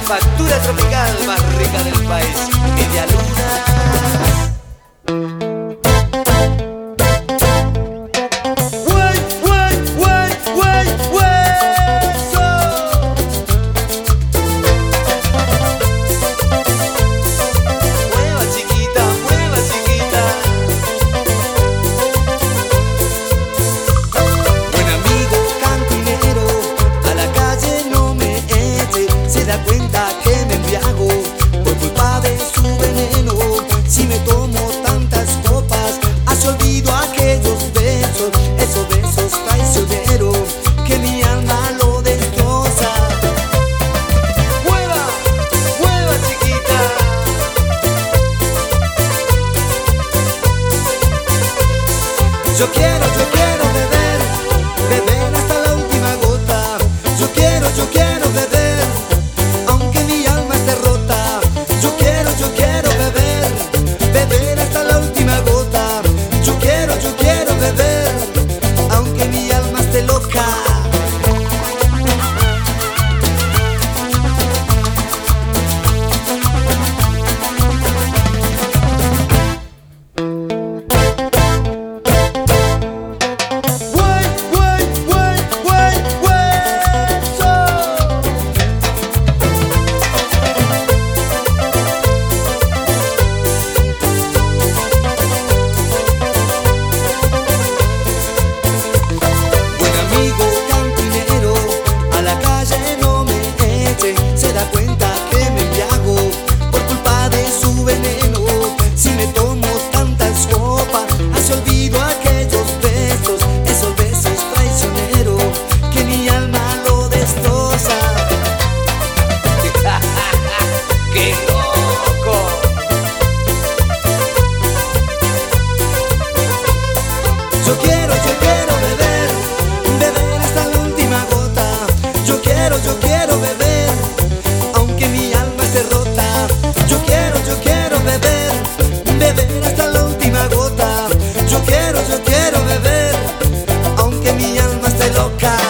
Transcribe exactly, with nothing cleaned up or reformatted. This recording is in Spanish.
factura tropical más rica del país, Media Luna. Yo quiero, yo quiero beber, beber hasta la última gota. Yo quiero, yo quiero beber, aunque mi alma esté rota. Yo quiero, yo quiero beber, beber hasta la última gota. Yo quiero, yo quiero beber, aunque mi alma esté loca. Se da cuenta que me embriago por culpa de su veneno. Si me tomo tantas copas, hace olvido aquellos besos, esos besos traicioneros que mi alma lo destroza. ¡Qué loco! Yo quiero, yo quiero beber, beber hasta la última gota. Yo quiero, yo quiero beber, aunque mi alma esté rota. Yo quiero, yo quiero beber, beber hasta la última gota. Yo quiero, yo quiero beber, aunque mi alma esté loca.